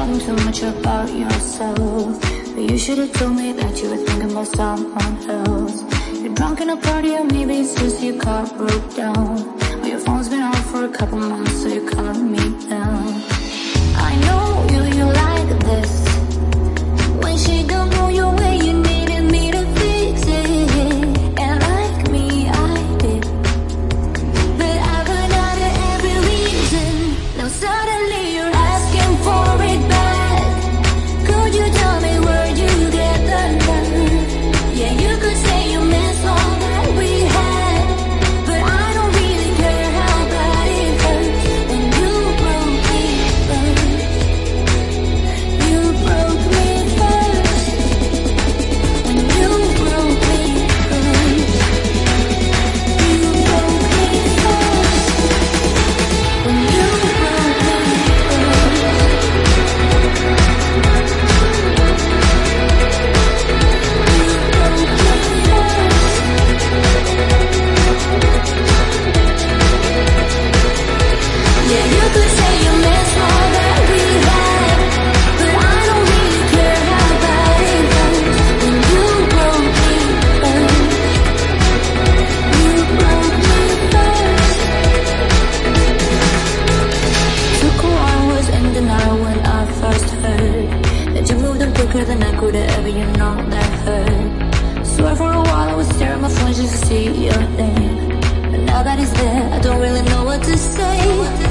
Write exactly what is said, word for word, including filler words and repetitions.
talking too much about yourself. But you should have told me that you were thinking about someone else. You're drunk in a party, or maybe it's just your car broke down. Or your phone's been off for a couple months, so you cut me down. I know you, you like this. When she don't go your way, you needed me to fix it. And like me, I did. But I run out of every reason. Now suddenly you're asking for it back. Could you tell me where you get the nerve? Yeah, you could say you miss all that we had, but I don't really care how bad it hurts when you broke me first. You broke me first. When you broke me first. You broke me first. When you broke me first. Yeah, you could say you miss all that we had, but I don't really care how bad it hurts when you broke me first. You broke me first. Took a while, was in denial when I first heard that you moved on quicker than I could have ever, you know that hurt. Swear for a while I was staring at my phone just to see your name. But now that it's there, I don't really know what to say.